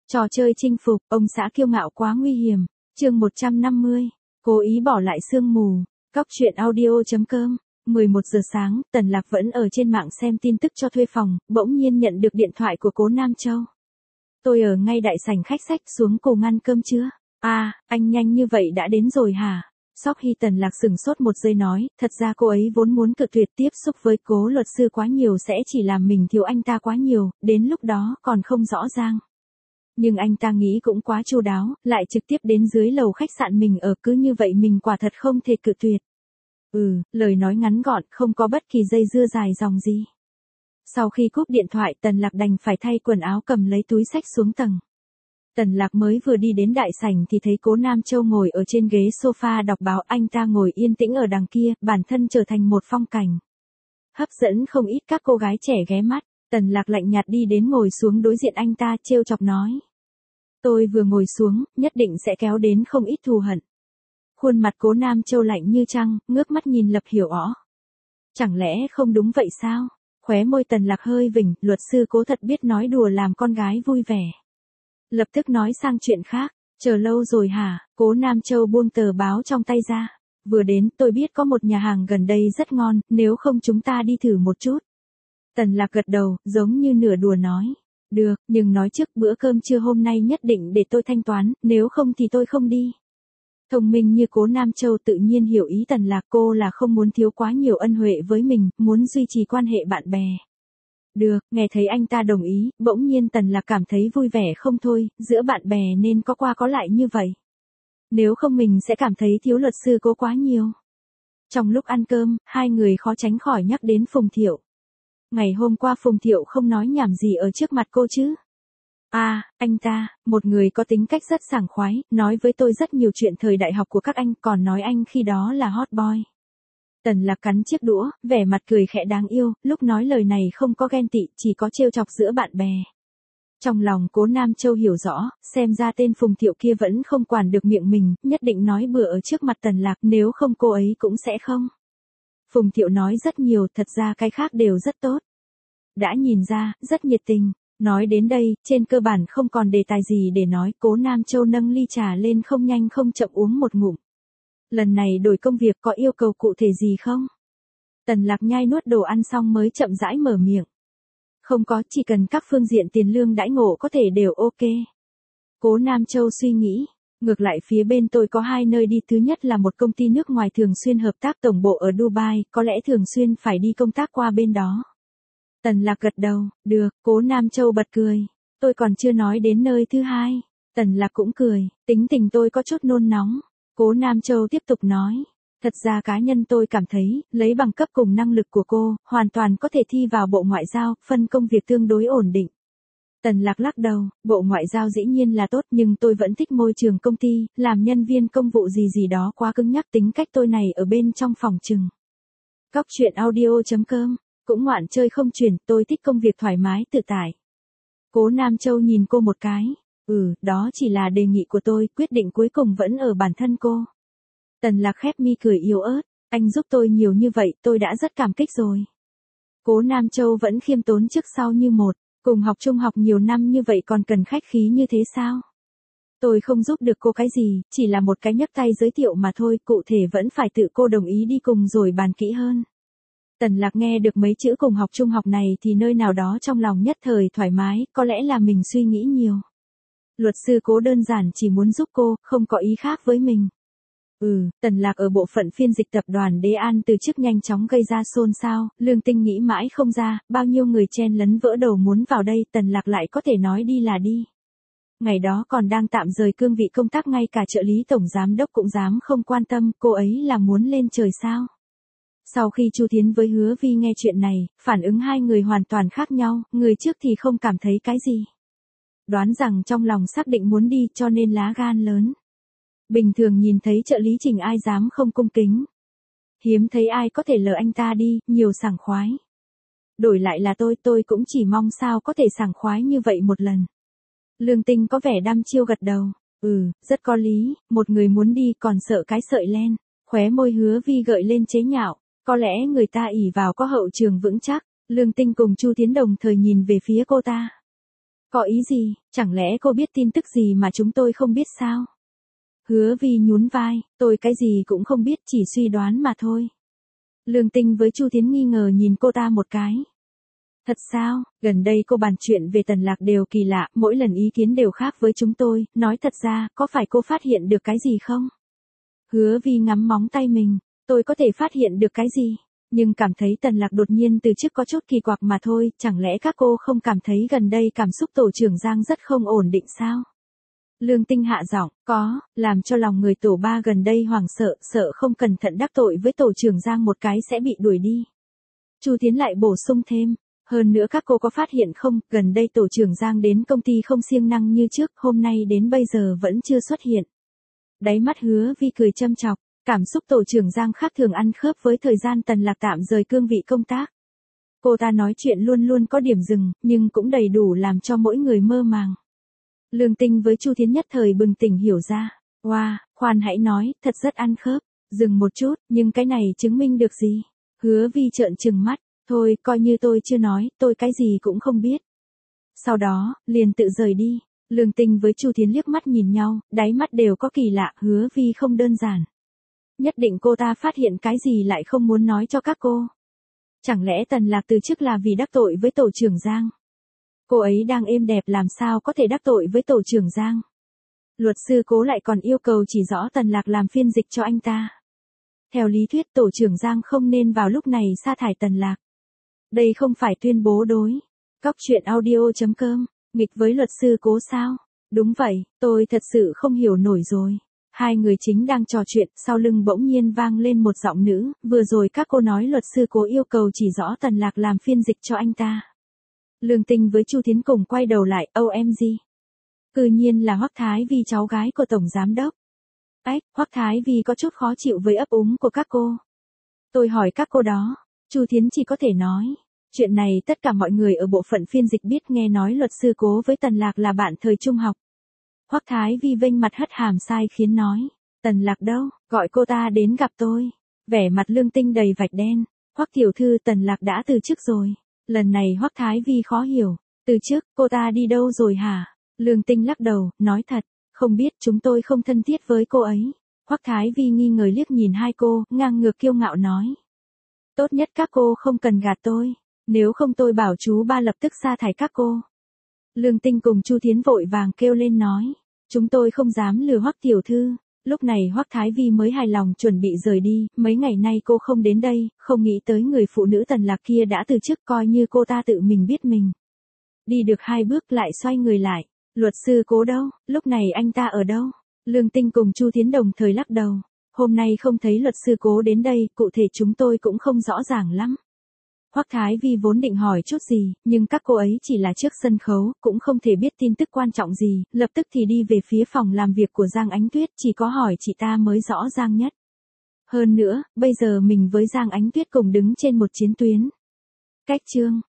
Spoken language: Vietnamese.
Trò chơi chinh phục, ông xã kiêu ngạo quá nguy hiểm. Chương 150. Cố ý bỏ lại sương mù. Cóc truyện audio.com. 11 giờ sáng, Tần Lạc vẫn ở trên mạng xem tin tức cho thuê phòng, bỗng nhiên nhận được điện thoại của Cố Nam Châu. Tôi ở ngay đại sảnh khách sách, xuống cùng ăn cơm chưa? À, anh nhanh như vậy đã đến rồi hả? Sóc Hy. Tần Lạc sửng sốt một giây nói, thật ra cô ấy vốn muốn cự tuyệt tiếp xúc với Cố luật sư quá nhiều sẽ chỉ làm mình thiếu anh ta quá nhiều, đến lúc đó còn không rõ ràng. Nhưng anh ta nghĩ cũng quá chu đáo, lại trực tiếp đến dưới lầu khách sạn mình ở, cứ như vậy mình quả thật không thể cự tuyệt. Lời nói ngắn gọn, không có bất kỳ dây dưa dài dòng gì. Sau khi cúp điện thoại, Tần Lạc đành phải thay quần áo, cầm lấy túi xách xuống tầng. Tần Lạc mới vừa đi đến đại sảnh thì thấy Cố Nam Châu ngồi ở trên ghế sofa đọc báo, anh ta ngồi yên tĩnh ở đằng kia, bản thân trở thành một phong cảnh. Hấp dẫn không ít các cô gái trẻ ghé mắt. Tần Lạc lạnh nhạt đi đến ngồi xuống đối diện anh ta, trêu chọc nói. Tôi vừa ngồi xuống, nhất định sẽ kéo đến không ít thù hận. Khuôn mặt Cố Nam Châu lạnh như trăng, ngước mắt nhìn Lập Hiểu Ó. Chẳng lẽ không đúng vậy sao? Khóe môi Tần Lạc hơi vỉnh, luật sư Cố thật biết nói đùa làm con gái vui vẻ. Lập tức nói sang chuyện khác, chờ lâu rồi hả? Cố Nam Châu buông tờ báo trong tay ra. Vừa đến, tôi biết có một nhà hàng gần đây rất ngon, nếu không chúng ta đi thử một chút. Tần Lạc gật đầu, giống như nửa đùa nói. Được, nhưng nói trước bữa cơm trưa hôm nay nhất định để tôi thanh toán, nếu không thì tôi không đi. Thông minh như Cố Nam Châu tự nhiên hiểu ý Tần Lạc, cô là không muốn thiếu quá nhiều ân huệ với mình, muốn duy trì quan hệ bạn bè. Được, nghe thấy anh ta đồng ý, bỗng nhiên Tần Lạc cảm thấy vui vẻ không thôi, giữa bạn bè nên có qua có lại như vậy. Nếu không mình sẽ cảm thấy thiếu luật sư Cố quá nhiều. Trong lúc ăn cơm, hai người khó tránh khỏi nhắc đến Phùng Thiệu. Ngày hôm qua Phùng Thiệu không nói nhảm gì ở trước mặt cô chứ? À, anh ta, một người có tính cách rất sảng khoái, nói với tôi rất nhiều chuyện thời đại học của các anh, còn nói anh khi đó là hot boy. Tần Lạc cắn chiếc đũa, vẻ mặt cười khẽ đáng yêu, lúc nói lời này không có ghen tị, chỉ có trêu chọc giữa bạn bè. Trong lòng Cố Nam Châu hiểu rõ, xem ra tên Phùng Thiệu kia vẫn không quản được miệng mình, nhất định nói bừa ở trước mặt Tần Lạc, nếu không cô ấy cũng sẽ không. Phùng Thiệu nói rất nhiều, thật ra cái khác đều rất tốt. Đã nhìn ra, rất nhiệt tình. Nói đến đây, trên cơ bản không còn đề tài gì để nói, Cố Nam Châu nâng ly trà lên không nhanh không chậm uống một ngụm. Lần này đổi công việc có yêu cầu cụ thể gì không? Tần Lạc nhai nuốt đồ ăn xong mới chậm rãi mở miệng. Không có, chỉ cần các phương diện tiền lương đãi ngộ có thể đều ok. Cố Nam Châu suy nghĩ. Ngược lại phía bên tôi có hai nơi đi, thứ nhất là một công ty nước ngoài thường xuyên hợp tác tổng bộ ở Dubai, có lẽ thường xuyên phải đi công tác qua bên đó. Tần Lạc gật đầu, được, Cố Nam Châu bật cười. Tôi còn chưa nói đến nơi thứ hai. Tần Lạc cũng cười, tính tình tôi có chút nôn nóng. Cố Nam Châu tiếp tục nói. Thật ra cá nhân tôi cảm thấy, lấy bằng cấp cùng năng lực của cô, hoàn toàn có thể thi vào Bộ Ngoại giao, phân công việc tương đối ổn định. Tần Lạc lắc đầu, Bộ Ngoại giao dĩ nhiên là tốt nhưng tôi vẫn thích môi trường công ty, làm nhân viên công vụ gì đó quá cứng nhắc, tính cách tôi này ở bên trong phòng trừng. Cóc truyện audio.com. Cũng ngoạn chơi không chuyển, tôi thích công việc thoải mái tự tại. Cố Nam Châu nhìn cô một cái. Đó chỉ là đề nghị của tôi, quyết định cuối cùng vẫn ở bản thân cô. Tần Lạc khép mi cười yếu ớt, anh giúp tôi nhiều như vậy, tôi đã rất cảm kích rồi. Cố Nam Châu vẫn khiêm tốn trước sau như một, cùng học trung học nhiều năm như vậy còn cần khách khí như thế sao? Tôi không giúp được cô cái gì, chỉ là một cái nhấc tay giới thiệu mà thôi, cụ thể vẫn phải tự cô đồng ý đi cùng rồi bàn kỹ hơn. Tần Lạc nghe được mấy chữ cùng học trung học này thì nơi nào đó trong lòng nhất thời thoải mái, có lẽ là mình suy nghĩ nhiều. Luật sư Cố đơn giản chỉ muốn giúp cô, không có ý khác với mình. Tần Lạc ở bộ phận phiên dịch tập đoàn Đế An từ chức nhanh chóng gây ra xôn xao, Lương Tinh nghĩ mãi không ra, bao nhiêu người chen lấn vỡ đầu muốn vào đây, Tần Lạc lại có thể nói đi là đi. Ngày đó còn đang tạm rời cương vị công tác, ngay cả trợ lý tổng giám đốc cũng dám không quan tâm, cô ấy là muốn lên trời sao? Sau khi Chu Thiến với Hứa Vi nghe chuyện này, phản ứng hai người hoàn toàn khác nhau, người trước thì không cảm thấy cái gì. Đoán rằng trong lòng xác định muốn đi cho nên lá gan lớn. Bình thường nhìn thấy trợ lý Trình ai dám không cung kính. Hiếm thấy ai có thể lờ anh ta đi, nhiều sảng khoái. Đổi lại là tôi cũng chỉ mong sao có thể sảng khoái như vậy một lần. Lương Tinh có vẻ đăm chiêu gật đầu. Rất có lý, một người muốn đi còn sợ cái sợi len. Khóe môi Hứa Vi gợi lên chế nhạo. Có lẽ người ta ỷ vào có hậu trường vững chắc, Lương Tinh cùng Chu Thiến đồng thời nhìn về phía cô ta. Có ý gì, chẳng lẽ cô biết tin tức gì mà chúng tôi không biết sao? Hứa Vi nhún vai, tôi cái gì cũng không biết, chỉ suy đoán mà thôi. Lương Tinh với Chu Thiến nghi ngờ nhìn cô ta một cái. Thật sao, gần đây cô bàn chuyện về Tần Lạc đều kỳ lạ, mỗi lần ý kiến đều khác với chúng tôi, nói thật ra, có phải cô phát hiện được cái gì không? Hứa Vi ngắm móng tay mình, tôi có thể phát hiện được cái gì? Nhưng cảm thấy Tần Lạc đột nhiên từ trước có chút kỳ quặc mà thôi, chẳng lẽ các cô không cảm thấy gần đây cảm xúc tổ trưởng Giang rất không ổn định sao? Lương Tinh hạ giọng, có, làm cho lòng người tổ ba gần đây hoảng sợ, sợ không cẩn thận đắc tội với tổ trưởng Giang một cái sẽ bị đuổi đi. Chu Thiến lại bổ sung thêm, hơn nữa các cô có phát hiện không, gần đây tổ trưởng Giang đến công ty không siêng năng như trước, hôm nay đến bây giờ vẫn chưa xuất hiện. Đáy mắt Hứa Vi cười châm chọc, cảm xúc tổ trưởng Giang khác thường ăn khớp với thời gian Tần Lạc tạm rời cương vị công tác. Cô ta nói chuyện luôn luôn có điểm dừng, nhưng cũng đầy đủ làm cho mỗi người mơ màng. Lương Tinh với Chu Thiến nhất thời bừng tỉnh hiểu ra. Wow, khoan hãy nói, thật rất ăn khớp. Dừng một chút, nhưng cái này chứng minh được gì? Hứa Vi trợn trừng mắt. Thôi, coi như tôi chưa nói, tôi cái gì cũng không biết. Sau đó, liền tự rời đi. Lương Tinh với Chu Thiến liếc mắt nhìn nhau, đáy mắt đều có kỳ lạ, Hứa Vi không đơn giản. Nhất định cô ta phát hiện cái gì lại không muốn nói cho các cô. Chẳng lẽ Tần Lạc từ trước là vì đắc tội với tổ trưởng Giang? Cô ấy đang êm đẹp làm sao có thể đắc tội với tổ trưởng Giang? Luật sư Cố lại còn yêu cầu chỉ rõ Tần Lạc làm phiên dịch cho anh ta. Theo lý thuyết tổ trưởng Giang không nên vào lúc này sa thải Tần Lạc. Đây không phải tuyên bố đối. Cóc truyện audio.com, nghịch với luật sư Cố sao? Đúng vậy, tôi thật sự không hiểu nổi rồi. Hai người chính đang trò chuyện, sau lưng bỗng nhiên vang lên một giọng nữ, vừa rồi các cô nói luật sư Cố yêu cầu chỉ rõ Tần Lạc làm phiên dịch cho anh ta. Lương Tinh với Chu Thiến cùng quay đầu lại, OMG. Cư nhiên là Hoắc Thái Vi cháu gái của Tổng Giám Đốc. Ách, Hoắc Thái Vi có chút khó chịu với ấp úng của các cô. Tôi hỏi các cô đó, Chu Thiến chỉ có thể nói. Chuyện này tất cả mọi người ở bộ phận phiên dịch biết, nghe nói luật sư Cố với Tần Lạc là bạn thời trung học. Hoắc Thái Vi vênh mặt hất hàm sai khiến nói. Tần Lạc đâu, gọi cô ta đến gặp tôi. Vẻ mặt Lương Tinh đầy vạch đen. Hoắc tiểu thư, Tần Lạc đã từ chức rồi. Lần này Hoắc Thái Vi khó hiểu. Từ chức, cô ta đi đâu rồi hả? Lương Tinh lắc đầu, nói thật, không biết, chúng tôi không thân thiết với cô ấy. Hoắc Thái Vi nghi ngờ liếc nhìn hai cô, ngang ngược kiêu ngạo nói. Tốt nhất các cô không cần gạt tôi, nếu không tôi bảo chú ba lập tức sa thải các cô. Lương Tinh cùng Chu Thiến vội vàng kêu lên nói. Chúng tôi không dám lừa Hoắc tiểu thư. Lúc này Hoắc Thái Vi mới hài lòng chuẩn bị rời đi, mấy ngày nay cô không đến đây, không nghĩ tới người phụ nữ Tần Lạc kia đã từ chức, coi như cô ta tự mình biết mình. Đi được hai bước lại xoay người lại, luật sư Cố đâu, lúc này anh ta ở đâu? Lương Tinh cùng Chu Thiến đồng thời lắc đầu, hôm nay không thấy luật sư Cố đến đây, cụ thể chúng tôi cũng không rõ ràng lắm. Hoắc Thái Vi vốn định hỏi chút gì, nhưng các cô ấy chỉ là trước sân khấu, cũng không thể biết tin tức quan trọng gì, lập tức thì đi về phía phòng làm việc của Giang Ánh Tuyết, chỉ có hỏi chị ta mới rõ ràng nhất. Hơn nữa, bây giờ mình với Giang Ánh Tuyết cùng đứng trên một chiến tuyến. Cách chương